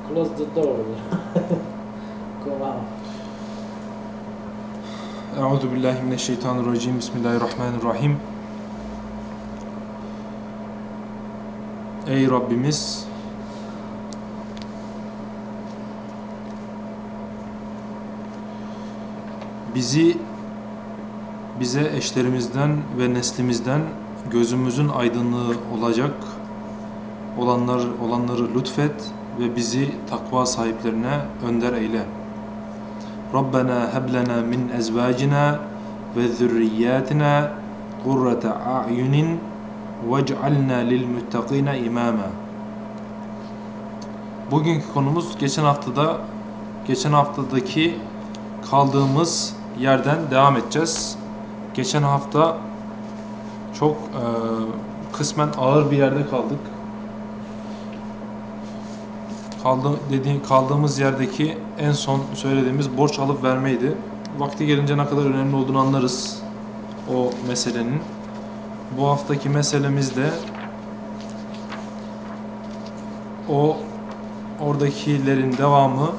Close the door. Come out. Euzu billahi mineşşeytanirracim. Bismillahirrahmanirrahim. Ey Rabbimiz, bize eşlerimizden ve neslimizden gözümüzün aydınlığı olacak olanları lütfet ve bizi takva sahiplerine önder eyle. Rabbena heb lena min ezvacina ve zürriyatina kurrete a'yunin vec'alna lil muttaqina imama. Bugünkü konumuz geçen haftadaki kaldığımız yerden devam edeceğiz. Geçen hafta çok kısmen ağır bir yerde kaldık. Kaldığımız yerdeki en son söylediğimiz borç alıp vermeydi. Vakti gelince ne kadar önemli olduğunu anlarız o meselenin. Bu haftaki meselemiz de oradakilerin devamı.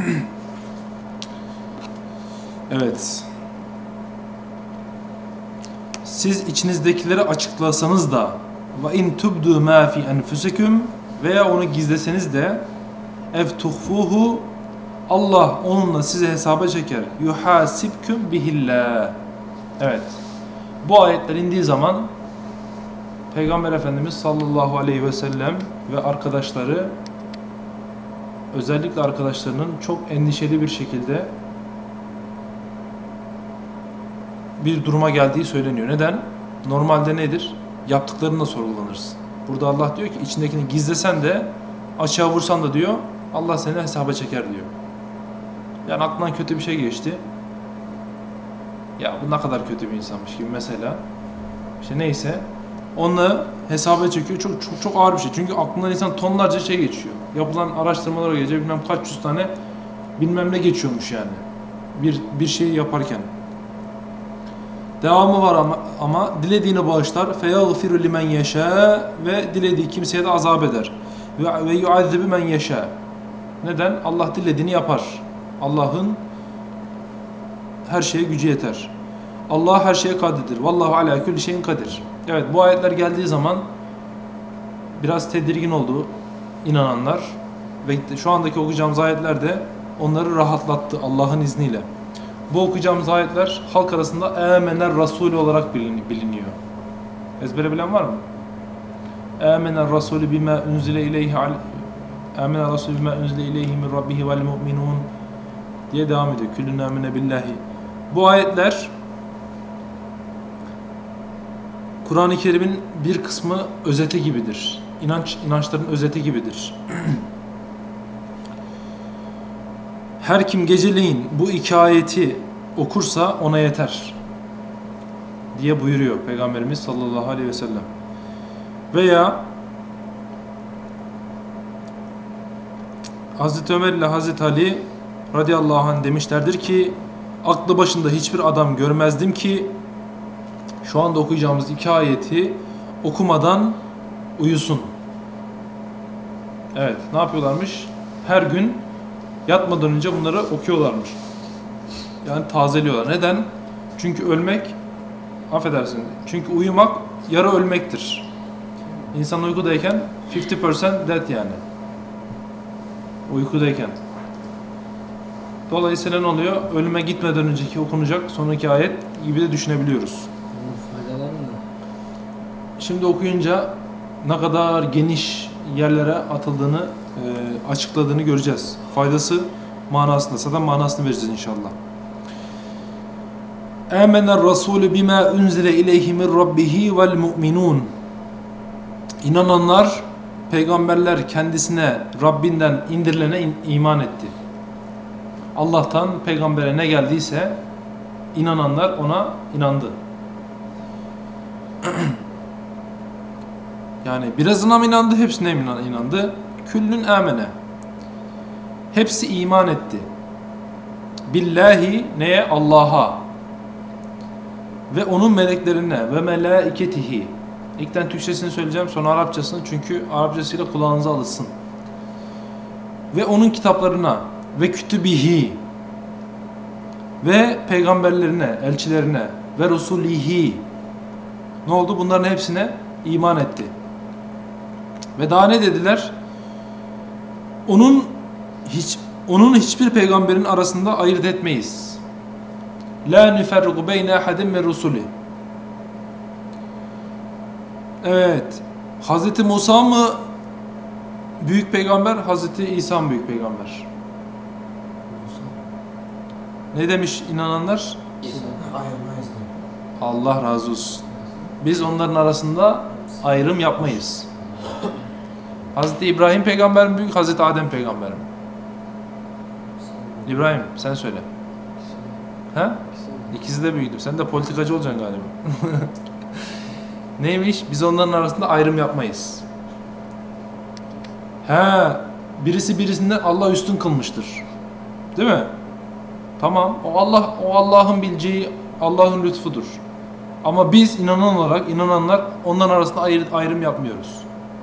Evet. Siz içinizdekileri açıklasanız da ve in tubdu ma fi enfusikum veya onu gizleseniz de ev tuhfuhu Allah onunla sizi hesaba çeker. Yuhasibkum bihillah. Evet. Bu ayetler indiği zaman Peygamber Efendimiz sallallahu aleyhi ve sellem ve arkadaşları, özellikle arkadaşlarının çok endişeli bir şekilde bir duruma geldiği söyleniyor. Neden? Normalde nedir? Yaptıklarınla sorgulanırsın. Burada Allah diyor ki içindekini gizlesen de açığa vursan da diyor Allah seni hesaba çeker diyor. Yani aklından kötü bir şey geçti. Ya bu ne kadar kötü bir insanmış gibi mesela. İşte neyse. Onunla hesaba çekiyor. Çok ağır bir şey. Çünkü aklından insan tonlarca şey geçiyor. Yapılan araştırmalara gece bilmem kaç yüz tane bilmem ne geçiyormuş yani. Bir şeyi yaparken. Devamı var ama dilediğini bağışlar. فَيَغْفِرُ لِمَنْ يَشَاءُ ve dilediği kimseye de azap eder. Ve يُعَذِّبُ مَنْ يَشَاءُ. Neden? Allah dilediğini yapar. Allah'ın her şeye gücü yeter. Allah her şeye kadirdir. Vallahu ala kulli şeyin kadir. Evet, bu ayetler geldiği zaman biraz tedirgin oldu inananlar ve şu andaki okuyacağımız ayetler de onları rahatlattı Allah'ın izniyle. Bu okuyacağımız ayetler halk arasında Âmener Rasûlü olarak biliniyor. Ezbere bilen var mı? Âmener Rasûlü bimâ unzile ileyhi Âmener Rasûlü bimâ unzile ileyhi min rabbihi vel mu'minûn diye devam ediyor. Küllün âmene billahi. Bu ayetler Kur'an-ı Kerim'in bir kısmı özeti gibidir. İnançların özeti gibidir. Her kim geceleyin bu iki ayeti okursa ona yeter diye buyuruyor Peygamberimiz sallallahu aleyhi ve sellem. Veya Hazreti Ömer ile Hazreti Ali radıyallahu anh demişlerdir ki aklı başında hiçbir adam görmezdim ki şu anda okuyacağımız iki ayeti okumadan uyusun. Evet, ne yapıyorlarmış? Her gün yatmadan önce bunları okuyorlarmış. Yani tazeliyorlar. Neden? Çünkü ölmek, affedersin, çünkü uyumak yarı ölmektir. İnsan uykudayken 50% dead yani. Uykudayken. Dolayısıyla ne oluyor? Ölüme gitmeden önceki okunacak sonraki ayet gibi de düşünebiliyoruz. Faydaları ne? Şimdi okuyunca ne kadar geniş yerlere atıldığını, açıkladığını göreceğiz. Faydası manasında, zaten manasını vereceğiz inşallah. Âmener Rasûlü bimâ unzile ileyhi min rabbihi vel mu'minûn. İnananlar, peygamberler kendisine Rabbinden indirilene iman etti. Allah'tan peygambere ne geldiyse inananlar ona inandı. Yani birazına mı inandı, hepsine mi inandı? Küllün amene. Hepsi iman etti. Billahi neye? Allah'a. Ve onun meleklerine ve melaiketihi. İlkten Türkçesini söyleyeceğim, sonra Arapçasını, çünkü Arapçasıyla kulağınıza alışsın. ve onun kitaplarına ve kütübihi ve peygamberlerine, elçilerine ve rusulihi, ne oldu? Bunların hepsine iman etti. Ve daha ne dediler? Onun hiçbir peygamberin arasında ayırt etmeyiz. La nüferriku beyne ahadin min rusuli. Evet. Hazreti Musa mı büyük peygamber, Hazreti İsa mı büyük peygamber? Ne demiş inananlar? Ayırmayız diyor. Allah razı olsun. Biz onların arasında ayrım yapmayız. Hazreti İbrahim peygamber mi büyük, Hazreti Adem peygamber mi? İbrahim sen söyle. He? İkisi de büyüktür. Sen de politikacı olacaksın galiba. Neymiş? Biz onların arasında ayrım yapmayız. He, birisi birisinden Allah üstün kılmıştır. Değil mi? Tamam. O Allah'ın bileceği, Allah'ın lütfudur. Ama biz inananlar onların arasında ayrım yapmıyoruz.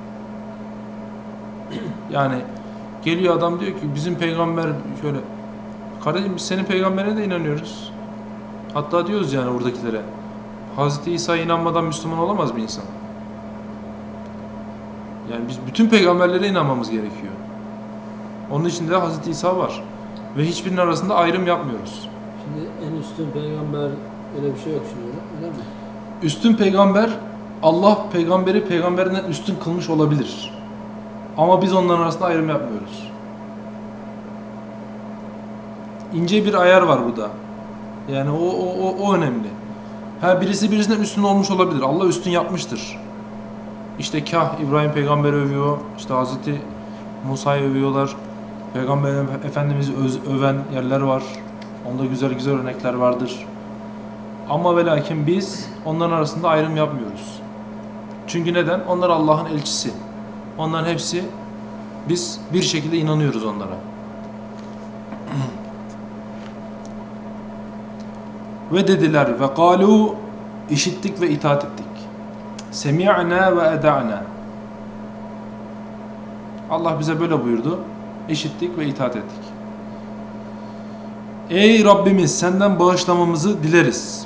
Yani geliyor adam diyor ki bizim peygamber şöyle. Kardeşim biz senin peygamberine de inanıyoruz. Hatta diyoruz yani oradakilere. Hazreti İsa'ya inanmadan Müslüman olamaz bir insan. Yani biz bütün peygamberlere inanmamız gerekiyor. Onun içinde Hazreti İsa var. Ve hiçbirinin arasında ayrım yapmıyoruz. Şimdi en üstün peygamber öyle bir şey yok şimdi öyle mi? Üstün peygamber, Allah peygamberi peygamberinden üstün kılmış olabilir. Ama biz onların arasında ayrım yapmıyoruz. İnce bir ayar var burada. Yani o önemli. Birisi birisinden üstün olmuş olabilir. Allah üstün yapmıştır. İşte kah İbrahim peygamberi övüyor, işte Hazreti Musa'yı övüyorlar. Peygamber Efendimiz'i öven yerler var. Onda güzel güzel örnekler vardır. Ama ve lakin biz onların arasında ayrım yapmıyoruz. Çünkü neden? Onlar Allah'ın elçisi. Onların hepsi, biz bir şekilde inanıyoruz onlara. Ve dediler ve kalu, işittik ve itaat ettik. Semi'na ve eda'na. Allah bize böyle buyurdu. İşittik ve itaat ettik. Ey Rabbimiz senden bağışlamamızı dileriz.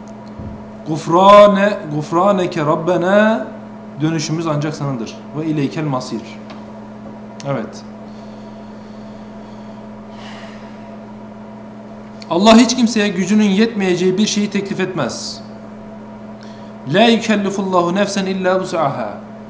Gufraneke Rabbena, dönüşümüz ancak sanadır. Ve ileykel masir. Evet. Allah hiç kimseye gücünün yetmeyeceği bir şeyi teklif etmez. La yükellifullahu nefsen illa vus'aha.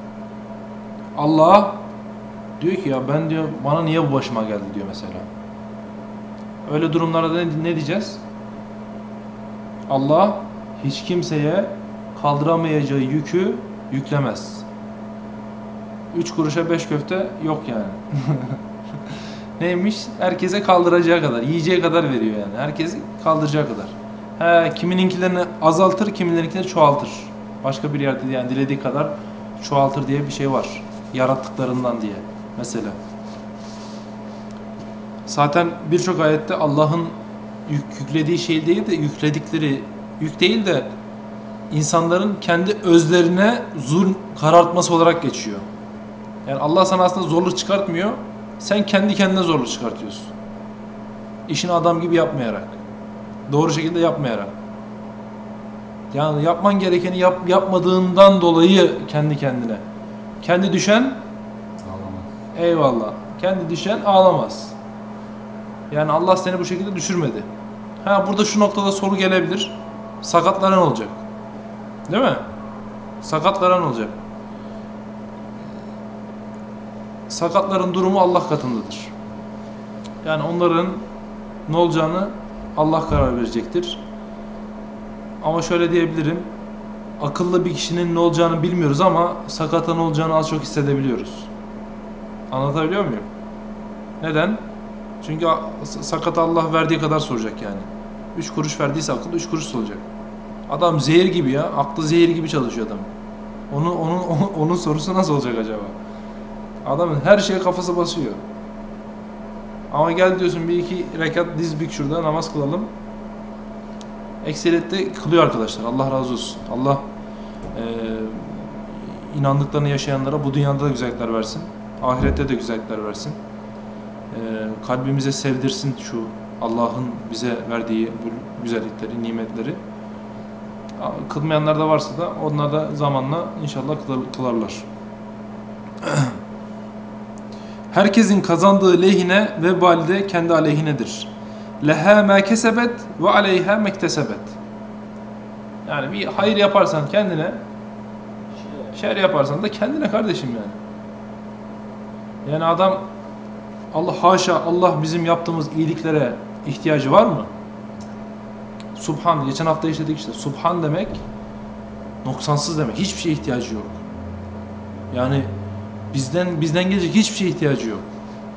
Allah diyor ki ya ben diyor bana niye bu başıma geldi diyor mesela. Öyle durumlarda ne diyeceğiz? Allah hiç kimseye kaldıramayacağı yükü yüklemez. 3 kuruşa 5 köfte yok yani. Neymiş? Herkese kaldıracağı kadar, yiyeceği kadar veriyor yani. Herkesi kaldıracağı kadar. Kimininkilerini azaltır, kimilerinkilerini çoğaltır. Başka bir yerde yani dilediği kadar çoğaltır diye bir şey var. Yarattıklarından diye mesela. Zaten birçok ayette Allah'ın yüklediği şey değil de yükledikleri, yük değil de insanların kendi özlerine zulm karartması olarak geçiyor. Yani Allah sana aslında zorluk çıkartmıyor. Sen kendi kendine zorluk çıkartıyorsun. İşini adam gibi yapmayarak. Doğru şekilde yapmayarak. Yani yapman gerekeni yapmadığından dolayı kendi kendine. Kendi düşen ağlamaz. Eyvallah. Kendi düşen ağlamaz. Yani Allah seni bu şekilde düşürmedi. Burada şu noktada soru gelebilir. Sakatların olacak. Değil mi? Sakatların olacak. Sakatların durumu Allah katındadır. Yani onların ne olacağını Allah karar verecektir. Ama şöyle diyebilirim. Akıllı bir kişinin ne olacağını bilmiyoruz ama sakatın olacağını az çok hissedebiliyoruz. Anlatabiliyor muyum? Neden? Çünkü sakata Allah verdiği kadar soracak yani. 3 kuruş verdiyse akıl 3 kuruş soracak. Adam zehir gibi ya. Aklı zehir gibi çalışıyor adam. Onun sorusu nasıl olacak acaba? Adamın her şeye kafası basıyor. Ama gel diyorsun bir iki rekat diz bük şurada namaz kılalım. Ekseriyette kılıyor arkadaşlar. Allah razı olsun. Allah inandıklarını yaşayanlara bu dünyada da güzellikler versin. Ahirette de güzellikler versin. kalbimize sevdirsin şu Allah'ın bize verdiği bu güzellikleri, nimetleri. Kılmayanlar da varsa da onlar da zamanla inşallah kılarlar. Herkesin kazandığı lehine vebali de kendi aleyhinedir. Leha ma kesebet ve aleyha mektesebet. Yani bir hayır yaparsan kendine, şer yaparsan da kendine kardeşim yani. Yani adam Allah haşa Allah bizim yaptığımız iyiliklere ihtiyacı var mı? Subhan, geçen hafta işledik işte. Subhan demek noksansız demek. Hiçbir şeye ihtiyacı yok. Yani bizden gelecek hiçbir şeye ihtiyacı yok.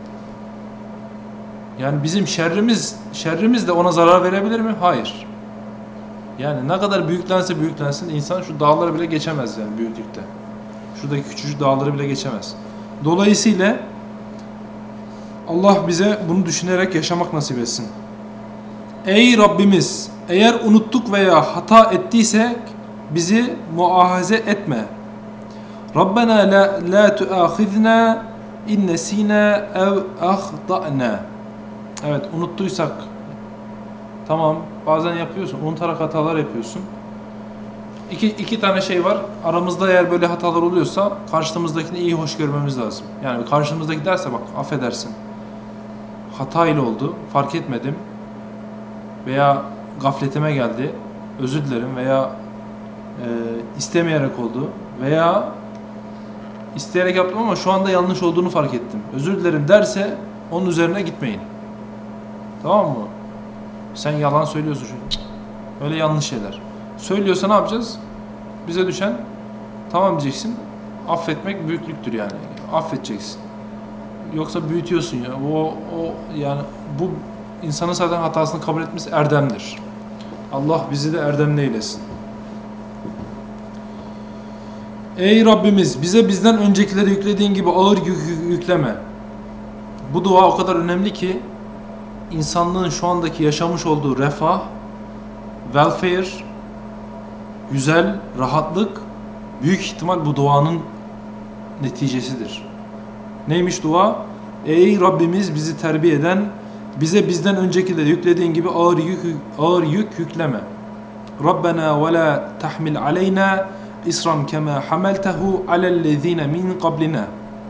Yani bizim şerrimiz de ona zarar verebilir mi? Hayır. Yani ne kadar büyüklensin insan şu dağları bile geçemez yani büyüklükte. Şuradaki küçücük dağları bile geçemez. Dolayısıyla Allah bize bunu düşünerek yaşamak nasip etsin. Ey Rabbimiz, eğer unuttuk veya hata ettiysek bizi muahaze etme. Rabbena la tuâkhidna in nesînâ ev ahta'na. Evet, unuttuysak tamam, bazen yapıyorsun, unutarak hatalar yapıyorsun. İki tane şey var. Aramızda eğer böyle hatalar oluyorsa karşımızdakini iyi hoş görmemiz lazım. Yani karşımızdaki derse bak affedersin. Hata ile oldu, fark etmedim. Veya gafletime geldi, özür dilerim veya istemeyerek oldu veya isteyerek yaptım ama şu anda yanlış olduğunu fark ettim. Özür dilerim derse onun üzerine gitmeyin. Tamam mı? Sen yalan söylüyorsun çünkü. Öyle yanlış şeyler. Söylüyorsa ne yapacağız? Bize düşen tamam diyeceksin. Affetmek büyüklüktür yani. Affedeceksin. Yoksa büyütüyorsun ya. O yani bu insanın zaten hatasını kabul etmesi erdemdir. Allah bizi de erdemli eylesin. Ey Rabbimiz bize bizden öncekileri yüklediğin gibi ağır yük yükleme. Bu dua o kadar önemli ki insanlığın şu andaki yaşamış olduğu refah, welfare, güzel, rahatlık büyük ihtimal bu duanın neticesidir. Neymiş dua? Ey Rabbimiz bizi terbiye eden, bize bizden öncekileri yüklediğin gibi ağır yük yükleme. Rabbena ve la tahmil aleyna isran kema hamaltehu alellezine min qablina.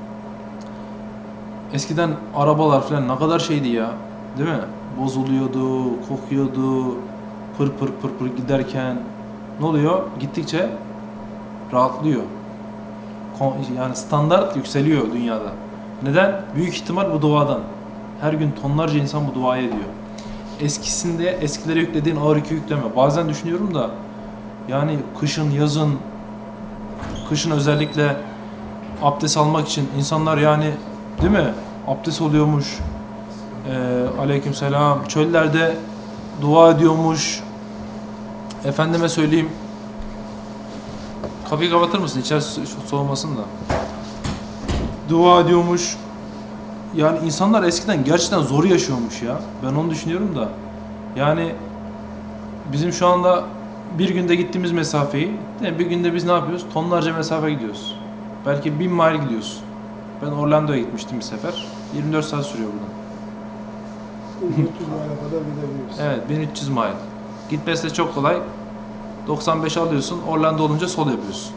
Eskiden arabalar falan ne kadar şeydi ya, değil mi? Bozuluyordu, kokuyordu, pır pır giderken ne oluyor? Gittikçe rahatlıyor. Yani standart yükseliyor dünyada. Neden? Büyük ihtimal bu duadan. Her gün tonlarca insan bu duayı ediyor. Eskilere yüklediğin ağır yükü yükleme. Bazen düşünüyorum da yani kışın özellikle abdest almak için insanlar yani değil mi? Abdest oluyormuş. Aleykümselam. Çöllerde dua ediyormuş. Efendime söyleyeyim. Kapıyı kapatır mısın? İçerisi soğumasın da. Dua ediyormuş. Yani insanlar eskiden gerçekten zor yaşıyormuş ya. Ben onu düşünüyorum da. Yani bizim şu anda bir günde gittiğimiz mesafeyi, bir günde biz ne yapıyoruz? Tonlarca mesafe gidiyoruz. Belki 1000 mile gidiyoruz. Ben Orlando'ya gitmiştim bir sefer. 24 saat sürüyor buradan. 1300 mile'a kadar gidebiliriz. Evet, 1300 mile. Gitmesi de çok kolay. 95 alıyorsun, Orlando olunca sol yapıyorsun.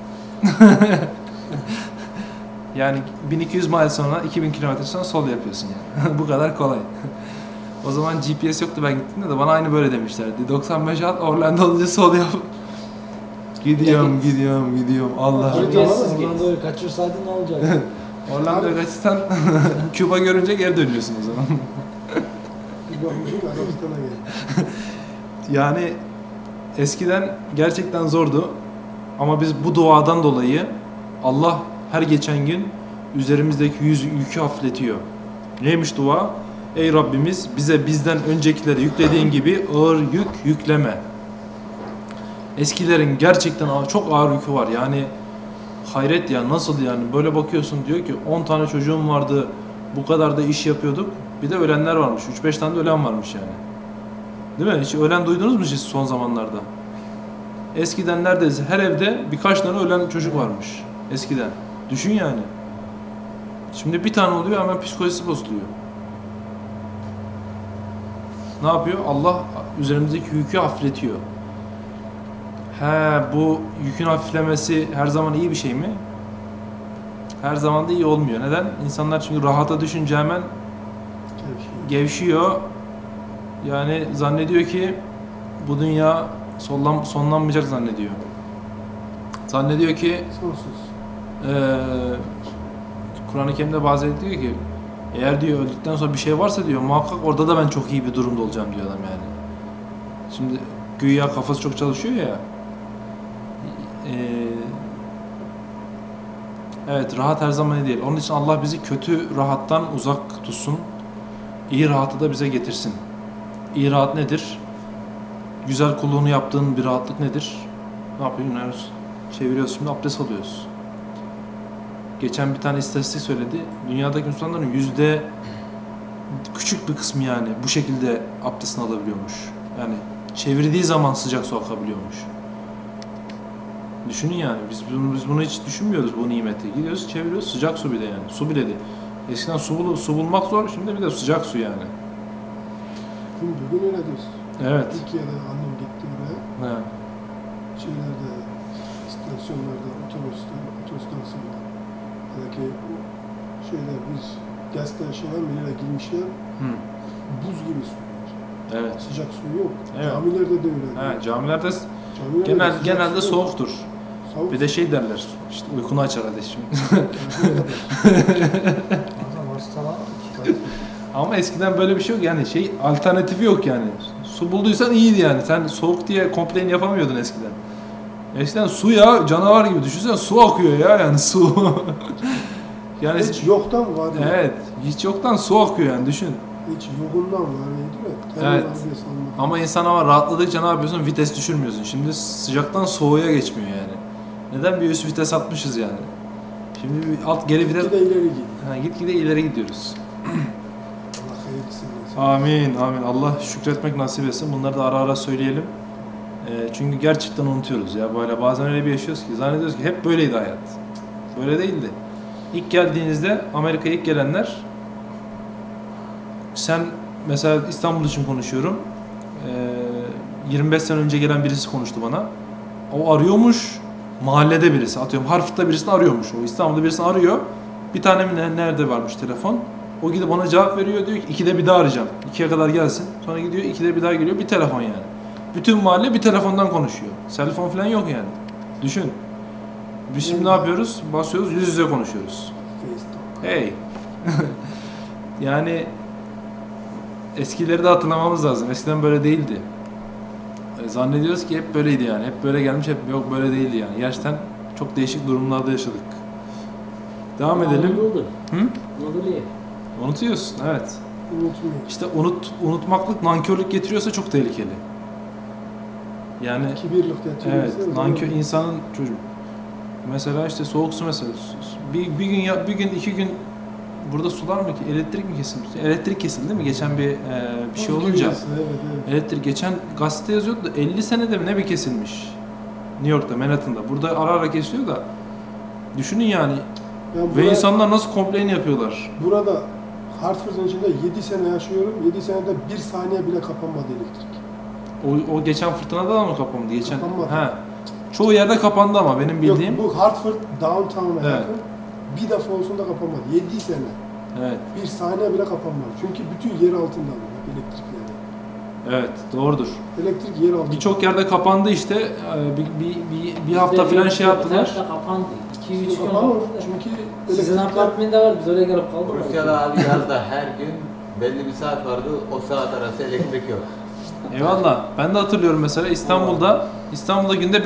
Yani 1200 mile sonra, 2000 kilometre sonra sol yapıyorsun yani. Bu kadar kolay. O zaman GPS yoktu ben gittiğimde de bana aynı böyle demişlerdi. 95 al, Orlando olunca sol yap. Gidiyorum. Allah. GPS'siz Orlando'yu kaçırsaydın ne olacak? Orlando'ya kaçırsan Küba görünce geri dönüyorsun o zaman. Bir bakmışım Arabistan'a geldi. Yani eskiden gerçekten zordu. Ama biz bu duadan dolayı Allah her geçen gün üzerimizdeki yükü hafifletiyor. Neymiş dua? Ey Rabbimiz bize bizden öncekileri yüklediğin gibi ağır yük yükleme. Eskilerin gerçekten çok ağır yükü var. Yani hayret ya, nasıl yani, böyle bakıyorsun diyor ki 10 tane çocuğum vardı, bu kadar da iş yapıyorduk. Bir de ölenler varmış. 3-5 tane de ölen varmış yani. Değil mi? Hiç ölen duydunuz mu siz son zamanlarda? Eskiden neredeyse her evde birkaç tane ölen çocuk varmış. Eskiden. Düşün yani. Şimdi bir tane oluyor hemen psikolojisi bozuluyor. ne yapıyor? Allah üzerimizdeki yükü hafifletiyor. Bu yükün hafiflemesi her zaman iyi bir şey mi? Her zaman da iyi olmuyor. Neden? İnsanlar çünkü rahata düşünce hemen gevşiyor. Yani zannediyor ki bu dünya sonlanmayacak zannediyor. Zannediyor ki Sonsuz. Kur'an-ı Kerim'de bazen diyor ki eğer diyor öldükten sonra bir şey varsa diyor muhakkak orada da ben çok iyi bir durumda olacağım diyor adam yani. Şimdi güya kafası çok çalışıyor ya. Evet, rahat her zaman iyi değil. Onun için Allah bizi kötü rahattan uzak tutsun. İyi rahatı da bize getirsin. İyi rahat nedir? Güzel kulluğunu yaptığın bir rahatlık nedir? Ne yapıyoruz? Çeviriyoruz, şimdi abdest alıyoruz. Geçen bir tane istatistik söyledi. Dünyadaki Müslümanların küçük bir kısmı yani bu şekilde abdestini alabiliyormuş. Yani çevirdiği zaman sıcak su akabiliyormuş. Düşünün yani biz bunu hiç düşünmüyoruz bu nimeti. Gidiyoruz çeviriyoruz sıcak su bir de yani. Su bile değil. Eskiden su bulmak zor, şimdi bir de sıcak su yani. Bugün öyle diyorsun. Evet. Türkiye'de annem gitti oraya. Evet. Şeylerde, istasyonlarda, otostasyonda. Belki şeyler biz gazeteler şeyler milere girmişler. Buz gibi su var. Evet. Sıcak su yok. Evet. Camilerde de öyle. Evet, camilerde Camilerde genelde su yok. soğuktur. Soğuk. Bir de şey derler. İşte uykunu açar kardeşim. Ama eskiden böyle bir şey yok yani alternatifi yok yani. Su bulduysan iyiydi yani. Sen soğuk diye complain yapamıyordun eskiden. Eskiden su ya canavar gibi düşünsene su akıyor ya yani su. Yani hiç yoktan var. Evet, hiç yoktan su akıyor yani düşün. Hiç yokundan var değil mi? Evet. Ama insan rahatladıkça ne yapıyorsun? Vites düşürmüyorsun. Şimdi sıcaktan soğuğa geçmiyor yani. Neden? Bir üst vites atmışız yani. Şimdi bir alt geri vites... Gitgide ileri gidiyor. Gitgide ileri gidiyoruz. Allah hayırlısını versin. Amin, amin. Allah şükretmek nasip etsin. Bunları da ara ara söyleyelim. Çünkü gerçekten unutuyoruz ya. Böyle bazen öyle bir yaşıyoruz ki. Zannediyoruz ki hep böyleydi hayat. Böyle değildi. İlk geldiğinizde, Amerika'ya ilk gelenler, sen mesela İstanbul için konuşuyorum. 25 sene önce gelen birisi konuştu bana. O arıyormuş, mahallede birisi, atıyorum Harfut'ta birisini arıyormuş. O İstanbul'da birisini arıyor. Bir tane mi nerede varmış telefon? O gidip ona cevap veriyor, diyor ki 2'de bir daha arayacağım. 2'ye kadar gelsin. Sonra gidiyor 2'de bir daha geliyor. Bir telefon yani. Bütün mahalle bir telefondan konuşuyor. Telefon falan yok yani. Düşün. Biz şimdi ne yapıyoruz? Basıyoruz, yüz yüze konuşuyoruz. Hey. Yani eskileri de hatırlamamız lazım. Eskiden böyle değildi. Zannediyoruz ki hep böyleydi yani. Hep böyle gelmiş, hep yok böyle değildi yani. Gerçekten çok değişik durumlarda yaşadık. Devam edelim. Hı? Unutuyorsun, evet. Unutmuyor. İşte unutmaklık nankörlük getiriyorsa çok tehlikeli. Yani kibirlik getiriyorsa. evet, nankör insanın çocuğu. Mesela işte soğuk su mesela. Bir gün iki gün burada sular mı ki elektrik mi kesildi? Elektrik kesildi değil mi? Geçen bir şey olunca. Evet, evet. Elektrik geçen gazete yazıyordu da 50 senede mi ne bir kesilmiş. New York'ta, Manhattan'da. Burada ara ara kesiliyor da. Düşünün yani. Ve insanlar nasıl complain yapıyorlar. Burada Hartford'un içinde 7 sene yaşıyorum. 7 senede 1 saniye bile kapanmadı elektrik. O geçen fırtınada da mı kapandı? Kapanmadı. Çoğu yerde kapandı ama benim bildiğim. Yok, bu Hartford downtown'a Evet. yakın. Bir defa olsun da kapanmadı. 7 sene. Evet. 1 saniye bile kapanmadı. Çünkü bütün yer altında elektrikleri. Evet, doğrudur. Elektrik yer altında. Birçok yerde kapandı işte. Bir hafta falan şey yaptılar. Kapandı. 2-3 gün Kapanır. oldu. Çünkü Sizin elektrikler apartmanda var, biz oraya gelip kaldık. Rusya'da abi yazda her gün belli bir saat vardı, o saat arası elektrik yok. Eyvallah. Ben de hatırlıyorum mesela İstanbul'da günde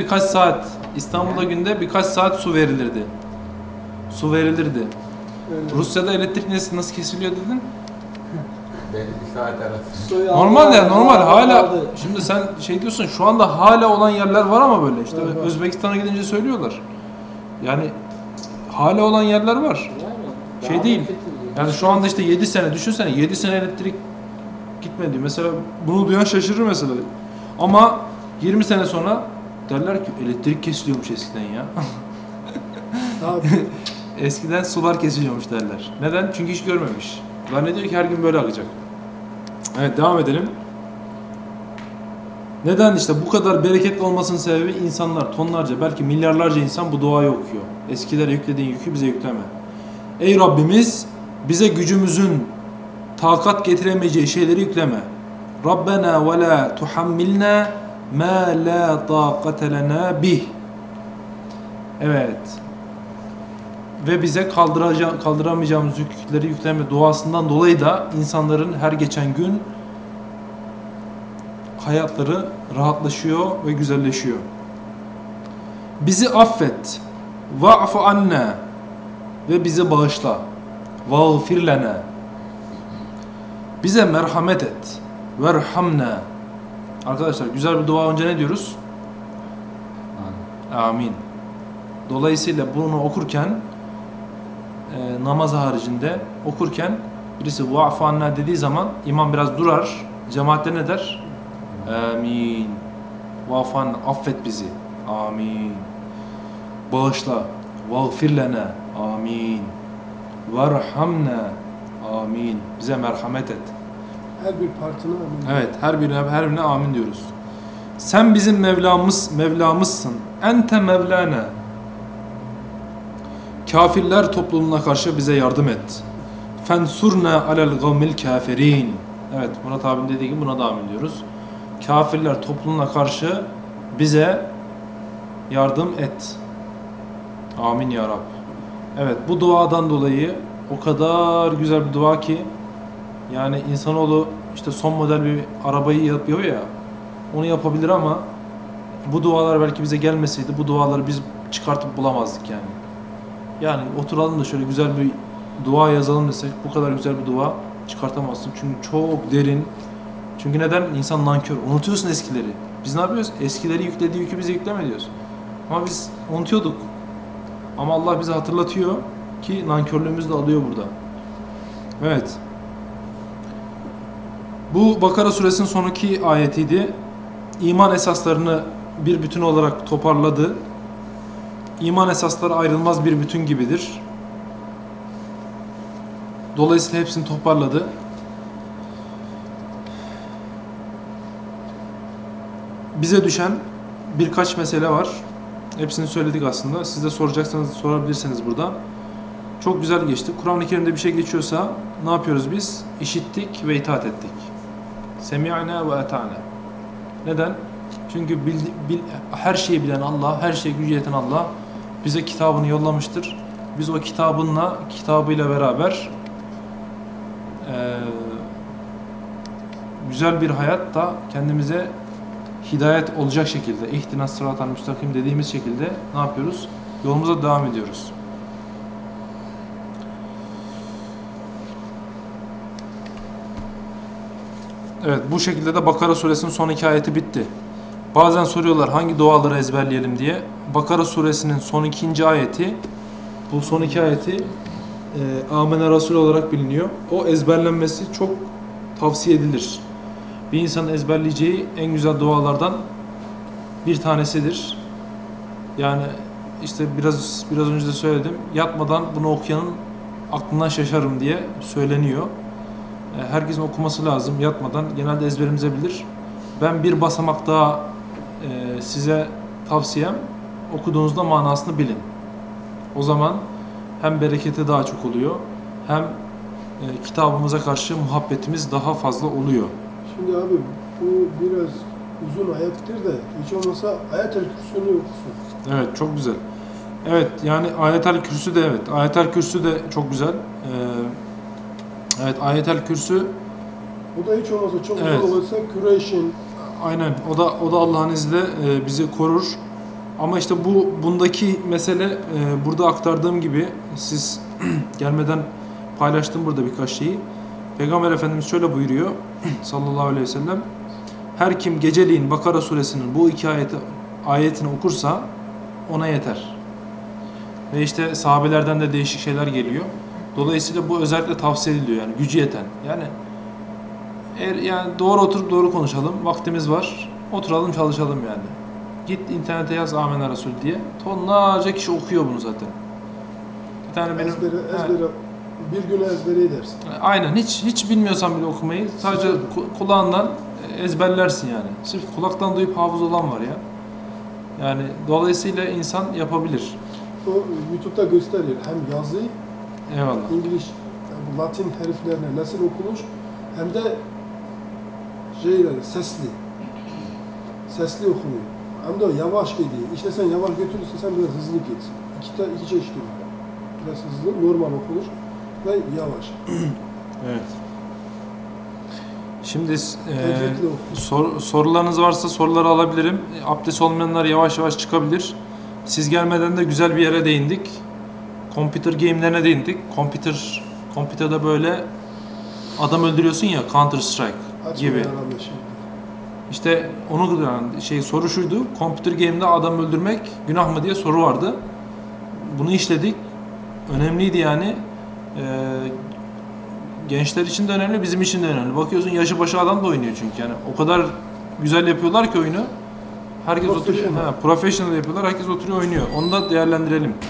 birkaç saat su verilirdi. Su verilirdi. öyle. Rusya'da elektrik nasıl kesiliyor dedin? Belli bir saat arası. Normal yani normal hala şimdi sen şey diyorsun şu anda hala olan yerler var ama böyle işte Evet, var. Özbekistan'a gidince söylüyorlar. Yani hala olan yerler var. Şey değil. Yani şu anda işte 7 sene düşünsene 7 sene elektrik gitmedi. Mesela bunu duyan şaşırır mesela. Ama 20 sene sonra derler ki elektrik kesiliyormuş eskiden ya. Abi, Eskiden sular kesiliyormuş derler. Neden? Çünkü hiç görmemiş. Zannediyor ki her gün böyle akacak. Evet devam edelim. Neden işte bu kadar bereketli olmasının sebebi insanlar tonlarca belki milyarlarca insan bu duayı okuyor. Eskilere yüklediğin yükü bize yükleme. Ey Rabbimiz bize gücümüzün takat getiremeyeceği şeyleri yükleme. Rabbena ve la tuhammilna ma la taqate lena bih. Evet. Ve bize kaldıramayacağımız yükleri yükleme duasından dolayı da insanların her geçen gün hayatları rahatlaşıyor ve güzelleşiyor. Bizi affet. Va'fu anna. Ve bizi bağışla. Vağfir lena. Bize merhamet et. Verhamna. Arkadaşlar güzel bir dua önce ne diyoruz? Amin. Dolayısıyla bunu okurken namaz haricinde okurken birisi va'fu anna dediği zaman imam biraz durar. Cemaatle ne der? Amin. Va'fu anna. Affet bizi. Amin. Bağışla. Vağfir lena. Amin. Verhamna. Amin. Bize merhamet et. Her bir partine amin. Evet, her birine amin diyoruz. Sen bizim Mevlamızsın. Ente Mevlana. Kafirler topluluğuna karşı bize yardım et. Fensurna alel gavmil kafirin. Evet, Murat abim dediği gibi buna da amin diyoruz. Kafirler topluluğuna karşı bize yardım et. Amin ya Rab. Evet, bu duadan dolayı o kadar güzel bir dua ki yani insanoğlu işte son model bir arabayı yapıyor ya, onu yapabilir ama bu dualar belki bize gelmeseydi bu duaları biz çıkartıp bulamazdık yani. Yani oturalım da şöyle güzel bir dua yazalım desek bu kadar güzel bir dua çıkartamazsın. Çünkü çok derin. Çünkü neden? İnsan nankör. Unutuyorsun eskileri. Biz ne yapıyoruz? Eskileri yüklediği yükü bize yükleme diyoruz. Ama biz unutuyorduk. Ama Allah bize hatırlatıyor ki nankörlüğümüzü de alıyor burada. Evet. Bu Bakara suresinin sonraki ayetiydi. İman esaslarını bir bütün olarak toparladı. İman esasları ayrılmaz bir bütün gibidir. Dolayısıyla hepsini toparladı. Bize düşen birkaç mesele var. Hepsini söyledik aslında. Siz de soracaksanız sorabilirsiniz burada. Çok güzel geçti. Kur'an-ı Kerim'de bir şey geçiyorsa ne yapıyoruz biz? İşittik ve itaat ettik. Semi'na ve ata'na. Neden? Çünkü her şeyi bilen Allah, her şeyi gücü yeten Allah bize kitabını yollamıştır. Biz o kitabıyla beraber güzel bir hayatta kendimize hidayet olacak şekilde, ihtinas sıratal müstakim dediğimiz şekilde ne yapıyoruz? Yolumuza devam ediyoruz. Evet, bu şekilde de Bakara suresinin son iki ayeti bitti. Bazen soruyorlar hangi duaları ezberleyelim diye. Bakara suresinin son ikinci ayeti, bu son iki ayeti Âmene Rasul olarak biliniyor. O ezberlenmesi çok tavsiye edilir. Bir insanın ezberleyeceği en güzel dualardan bir tanesidir. Yani işte biraz önce de söyledim. Yatmadan bunu okuyanın aklından şaşarım diye söyleniyor. Herkesin okuması lazım yatmadan. Genelde ezberimize bilir. Ben bir basamak daha size tavsiyem, okuduğunuzda manasını bilin. O zaman hem bereketi daha çok oluyor, hem kitabımıza karşı muhabbetimiz daha fazla oluyor. Şimdi abi bu biraz uzun ayettir de hiç olmasa Ayet-el Kürsü'nü okusun. Evet, çok güzel. Evet, yani Ayet-el Kürsü de evet. Ayet-el Kürsü de çok güzel. Evet, Ayet-el Kürsü. O da hiç olmasa çok Evet. uzun olursa Kureyş'in. Aynen. O da Allah'ın izniyle bizi korur. Ama işte bundaki mesele burada aktardığım gibi siz gelmeden paylaştım burada birkaç şeyi. Peygamber Efendimiz şöyle buyuruyor sallallahu aleyhi ve sellem. Her kim geceliğin Bakara suresinin bu iki ayetini okursa ona yeter. Ve işte sahabelerden de değişik şeyler geliyor. Dolayısıyla bu özellikle tavsiye ediliyor yani gücü yeten. Yani doğru oturup doğru konuşalım. Vaktimiz var. Oturalım çalışalım yani. Git internete yaz Âmene Rasul diye. Tonlarca kişi okuyor bunu zaten. Bir tane benim Ezbere bir güne ezbere edersin. aynen hiç bilmiyorsan bile okumayı sadece kulağından ezberlersin yani. Sırf kulaktan duyup hafız olan var ya. Yani dolayısıyla insan yapabilir. O YouTube'da gösteriyor. Hem yazı, Eyvallah. İngiliz, yani bu Latin harflerine nasıl okunur hem de şeyler, sesli okunuyor. Hem de o yavaş gidiyor. İşte sen yavaş götürürsen sen biraz hızlı gitsin. İki çeşit var. Biraz hızlı, normal okunur ve yavaş. Evet. Şimdi Tecrübeli okunur. sorularınız varsa soruları alabilirim. Abdest olmayanlar yavaş yavaş çıkabilir. Siz gelmeden de güzel bir yere değindik. Computer game'lerine değindik. Computer'da böyle adam öldürüyorsun ya, Counter Strike gibi. Herhalde şimdi. İşte onu yani soru şuydu. Computer game'de adam öldürmek günah mı diye soru vardı. Bunu işledik. Önemliydi yani. Gençler için de önemli, bizim için de önemli. Bakıyorsun yaşı başı adam da oynuyor çünkü yani. O kadar güzel yapıyorlar ki oyunu. Herkes oturuyor. Professional. Professional yapıyorlar. Herkes oturuyor oynuyor. Onu da değerlendirelim.